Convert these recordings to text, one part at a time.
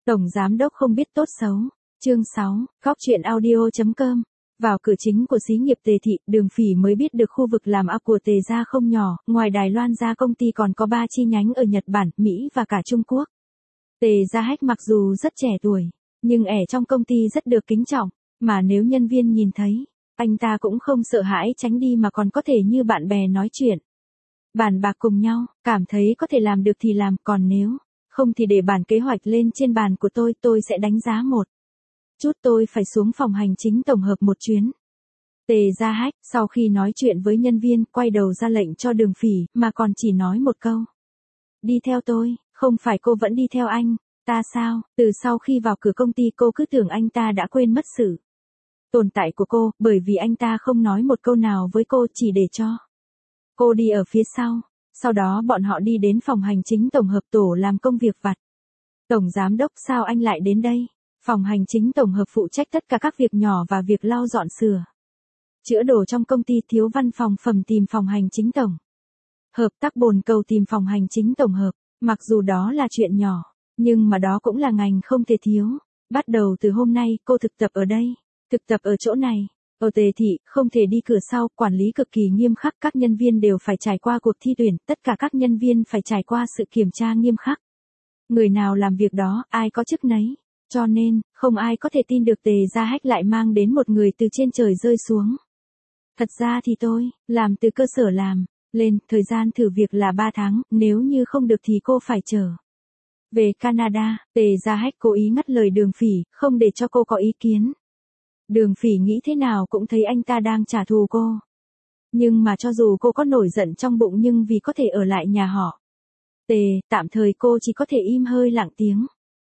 Tổng giám đốc không biết tốt xấu. Chương 6, góc truyện audio.com. Vào cửa chính của xí nghiệp Tề Thị, Đường Phỉ mới biết được khu vực làm áp của Tề gia không nhỏ, ngoài Đài Loan ra công ty còn có 3 chi nhánh ở Nhật Bản, Mỹ và cả Trung Quốc. Tề Gia Hách mặc dù rất trẻ tuổi, nhưng ở trong công ty rất được kính trọng, mà nếu nhân viên nhìn thấy, anh ta cũng không sợ hãi tránh đi mà còn có thể như bạn bè nói chuyện. Bàn bạc cùng nhau, cảm thấy có thể làm được thì làm, còn nếu không thì để bản kế hoạch lên trên bàn của tôi sẽ đánh giá một chút, tôi phải xuống phòng hành chính tổng hợp một chuyến. Tề Gia Hách, sau khi nói chuyện với nhân viên, quay đầu ra lệnh cho Đường Phỉ, mà còn chỉ nói một câu. Đi theo tôi, không phải cô vẫn đi theo anh, ta sao? Từ sau khi vào cửa công ty cô cứ tưởng anh ta đã quên mất sự tồn tại của cô, bởi vì anh ta không nói một câu nào với cô, chỉ để cho cô đi ở phía sau. Sau đó bọn họ đi đến phòng hành chính tổng hợp tổ làm công việc vặt. Tổng giám đốc, sao anh lại đến đây? Phòng hành chính tổng hợp phụ trách tất cả các việc nhỏ và việc lau dọn sửa chữa đồ trong công ty. Thiếu văn phòng phẩm tìm phòng hành chính tổng hợp, Tắc Bồn Cầu tìm phòng hành chính tổng hợp. Mặc dù đó là chuyện nhỏ, nhưng mà đó cũng là ngành không thể thiếu. Bắt đầu từ hôm nay, cô thực tập ở đây, thực tập ở chỗ này. Ở Tề Thị, không thể đi cửa sau, quản lý cực kỳ nghiêm khắc, các nhân viên đều phải trải qua cuộc thi tuyển, tất cả các nhân viên phải trải qua sự kiểm tra nghiêm khắc. Người nào làm việc đó, ai có chức nấy. Cho nên, không ai có thể tin được Tề Gia Hách lại mang đến một người từ trên trời rơi xuống. Thật ra thì tôi, làm từ cơ sở làm lên, thời gian thử việc là 3 tháng, nếu như không được thì cô phải trở về Canada. Tề Gia Hách cố ý ngắt lời Đường Phỉ, không để cho cô có ý kiến. Đường Phỉ nghĩ thế nào cũng thấy anh ta đang trả thù cô. Nhưng mà cho dù cô có nổi giận trong bụng nhưng vì có thể ở lại nhà họ tạm thời cô chỉ có thể im hơi lặng tiếng.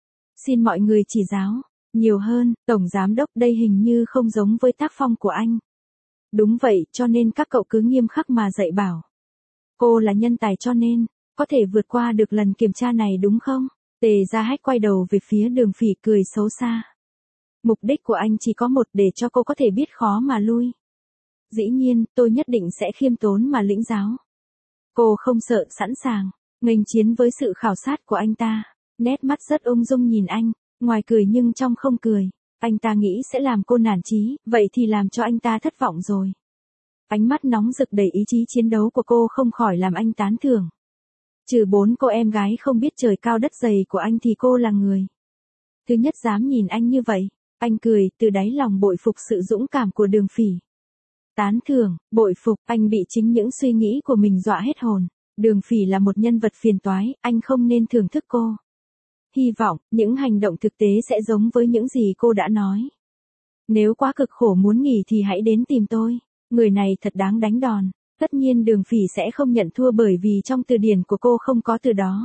Xin mọi người chỉ giáo nhiều hơn, Tổng Giám Đốc, đây hình như không giống với tác phong của anh. Đúng vậy, cho nên các cậu cứ nghiêm khắc mà dạy bảo. Cô là nhân tài cho nên, có thể vượt qua được lần kiểm tra này đúng không? Tề Gia Hách quay đầu về phía Đường Phỉ cười xấu xa. Mục đích của anh chỉ có một, để cho cô có thể biết khó mà lui. Dĩ nhiên, tôi nhất định sẽ khiêm tốn mà lĩnh giáo. Cô không sợ, sẵn sàng nghênh chiến với sự khảo sát của anh ta. Nét mắt rất ung dung nhìn anh, ngoài cười nhưng trong không cười. Anh ta nghĩ sẽ làm cô nản chí, vậy thì làm cho anh ta thất vọng rồi. Ánh mắt nóng rực đầy ý chí chiến đấu của cô không khỏi làm anh tán thưởng. Trừ 4 cô em gái không biết trời cao đất dày của anh thì cô là người thứ nhất dám nhìn anh như vậy. Anh cười, từ đáy lòng bội phục sự dũng cảm của Đường Phỉ. Tán thưởng, bội phục, anh bị chính những suy nghĩ của mình dọa hết hồn. Đường Phỉ là một nhân vật phiền toái, anh không nên thưởng thức cô. Hy vọng, những hành động thực tế sẽ giống với những gì cô đã nói. Nếu quá cực khổ muốn nghỉ thì hãy đến tìm tôi. Người này thật đáng đánh đòn. Tất nhiên Đường Phỉ sẽ không nhận thua bởi vì trong từ điển của cô không có từ đó.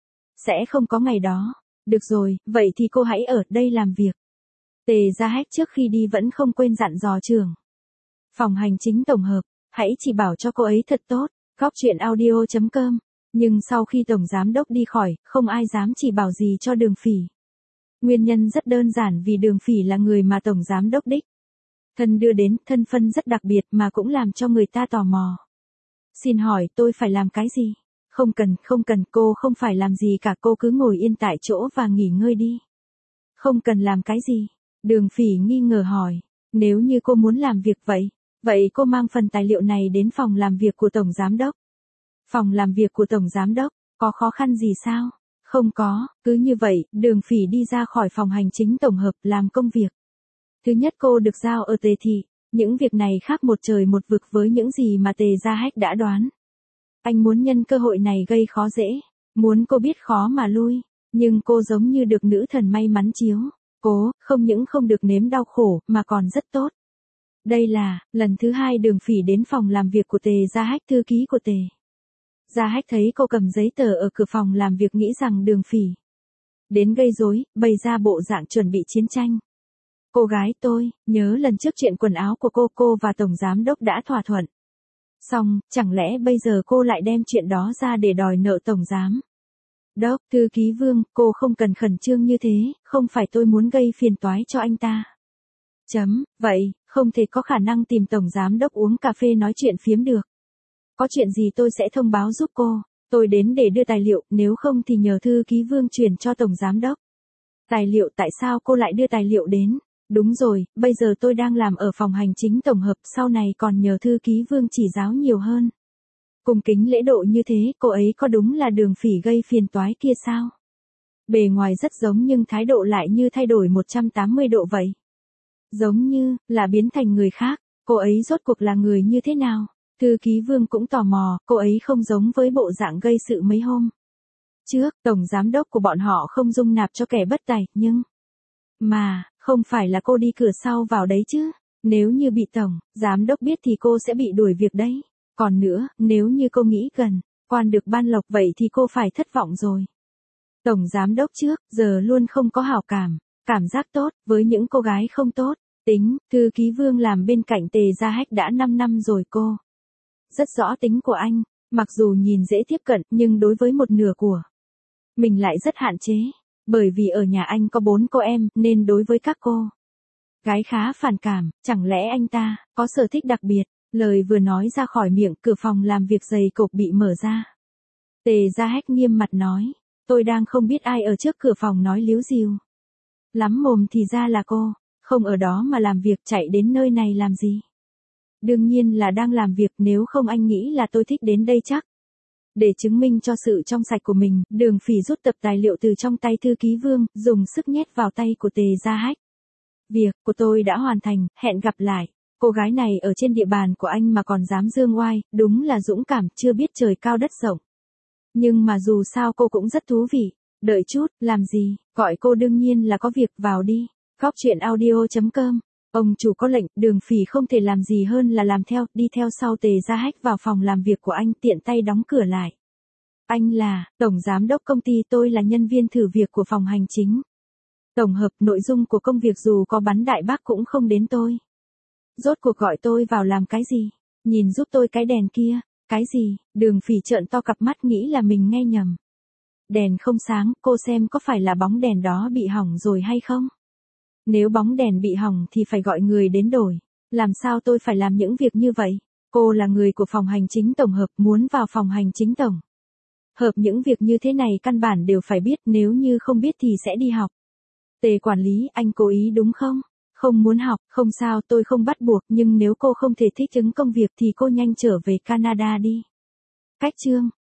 Sẽ không có ngày đó. Được rồi, vậy thì cô hãy ở đây làm việc. Tề Gia Hách trước khi đi vẫn không quên dặn dò trưởng phòng hành chính tổng hợp, hãy chỉ bảo cho cô ấy thật tốt. Góc truyện audio.com. Nhưng sau khi Tổng Giám Đốc đi khỏi, không ai dám chỉ bảo gì cho Đường Phỉ. Nguyên nhân rất đơn giản, vì Đường Phỉ là người mà Tổng Giám Đốc đích thân đưa đến, thân phận rất đặc biệt mà cũng làm cho người ta tò mò. Xin hỏi tôi phải làm cái gì? Không cần, cô không phải làm gì cả, cô cứ ngồi yên tại chỗ và nghỉ ngơi đi. Không cần làm cái gì? Đường Phỉ nghi ngờ hỏi. Nếu như cô muốn làm việc vậy cô mang phần tài liệu này đến phòng làm việc của Tổng Giám Đốc. Phòng làm việc của Tổng Giám Đốc, có khó khăn gì sao? Không có, cứ như vậy, Đường Phỉ đi ra khỏi phòng hành chính tổng hợp làm công việc. Thứ nhất, cô được giao ở Tề Thị, những việc này khác một trời một vực với những gì mà Tề Gia Hách đã đoán. Anh muốn nhân cơ hội này gây khó dễ, muốn cô biết khó mà lui, nhưng cô giống như được nữ thần may mắn chiếu. Cố, không những không được nếm đau khổ, mà còn rất tốt. Đây là lần thứ 2 Đường Phỉ đến phòng làm việc của Tề Gia Hách. Thư ký của Tề Gia Hách thấy cô cầm giấy tờ ở cửa phòng làm việc nghĩ rằng Đường Phỉ đến gây rối, bày ra bộ dạng chuẩn bị chiến tranh. Cô gái, tôi nhớ lần trước chuyện quần áo của cô và Tổng Giám Đốc đã thỏa thuận xong, chẳng lẽ bây giờ cô lại đem chuyện đó ra để đòi nợ Tổng Giám Đốc? Thư ký Vương, cô không cần khẩn trương như thế, không phải tôi muốn gây phiền toái cho anh ta. Vậy, không thể có khả năng tìm Tổng Giám Đốc uống cà phê nói chuyện phiếm được. Có chuyện gì tôi sẽ thông báo giúp cô. Tôi đến để đưa tài liệu, nếu không thì nhờ Thư ký Vương chuyển cho Tổng Giám Đốc. Tài liệu, tại sao cô lại đưa tài liệu đến? Đúng rồi, bây giờ tôi đang làm ở phòng hành chính tổng hợp, sau này còn nhờ thư ký Vương chỉ giáo nhiều hơn. Cung kính lễ độ như thế, cô ấy có đúng là Đường Phỉ gây phiền toái kia sao? Bề ngoài rất giống nhưng thái độ lại như thay đổi 180 độ vậy. Giống như là biến thành người khác, cô ấy rốt cuộc là người như thế nào? Thư ký Vương cũng tò mò, cô ấy không giống với bộ dạng gây sự mấy hôm trước, tổng giám đốc của bọn họ không dung nạp cho kẻ bất tài, nhưng mà, không phải là cô đi cửa sau vào đấy chứ? Nếu như bị tổng giám đốc biết thì cô sẽ bị đuổi việc đấy. Còn nữa, nếu như cô nghĩ gần quan được ban lộc vậy thì cô phải thất vọng rồi. Tổng giám đốc trước giờ luôn không có hảo cảm giác tốt với những cô gái không tốt. Tính, thư ký Vương làm bên cạnh Tề Gia Hách đã 5 năm rồi cô. Rất rõ tính của anh, mặc dù nhìn dễ tiếp cận nhưng đối với một nửa của mình lại rất hạn chế. Bởi vì ở nhà anh có 4 cô em nên đối với các cô gái khá phản cảm, chẳng lẽ anh ta có sở thích đặc biệt? Lời vừa nói ra khỏi miệng, cửa phòng làm việc dày cộp bị mở ra. Tề Gia Hách nghiêm mặt nói, tôi đang không biết ai ở trước cửa phòng nói líu ríu lắm mồm thì ra là cô, không ở đó mà làm việc, chạy đến nơi này làm gì? Đương nhiên là đang làm việc, nếu không anh nghĩ là tôi thích đến đây chắc. Để chứng minh cho sự trong sạch của mình, Đường Phỉ rút tập tài liệu từ trong tay thư ký Vương, dùng sức nhét vào tay của Tề Gia Hách. Việc của tôi đã hoàn thành, hẹn gặp lại. Cô gái này ở trên địa bàn của anh mà còn dám dương oai, đúng là dũng cảm, chưa biết trời cao đất rộng. Nhưng mà dù sao cô cũng rất thú vị. Đợi chút, làm gì, gọi cô đương nhiên là có việc, vào đi. Góc chuyện audio.com. Ông chủ có lệnh, Đường Phỉ không thể làm gì hơn là làm theo, đi theo sau Tề Gia Hách vào phòng làm việc của anh, tiện tay đóng cửa lại. Anh là tổng giám đốc công ty, tôi là nhân viên thử việc của phòng hành chính tổng hợp, nội dung của công việc dù có bắn đại bác cũng không đến tôi. Rốt cuộc gọi tôi vào làm cái gì? Nhìn giúp tôi cái đèn kia. Cái gì? Đường Phỉ trợn to cặp mắt nghĩ là mình nghe nhầm. Đèn không sáng, cô xem có phải là bóng đèn đó bị hỏng rồi hay không? Nếu bóng đèn bị hỏng thì phải gọi người đến đổi. Làm sao tôi phải làm những việc như vậy? Cô là người của phòng hành chính tổng hợp, muốn vào phòng hành chính tổng hợp những việc như thế này căn bản đều phải biết, nếu như không biết thì sẽ đi học. Tề quản lý, anh cố ý đúng không? Không muốn học, không sao, tôi không bắt buộc, nhưng nếu cô không thể thích ứng công việc thì cô nhanh trở về Canada đi. Cách chương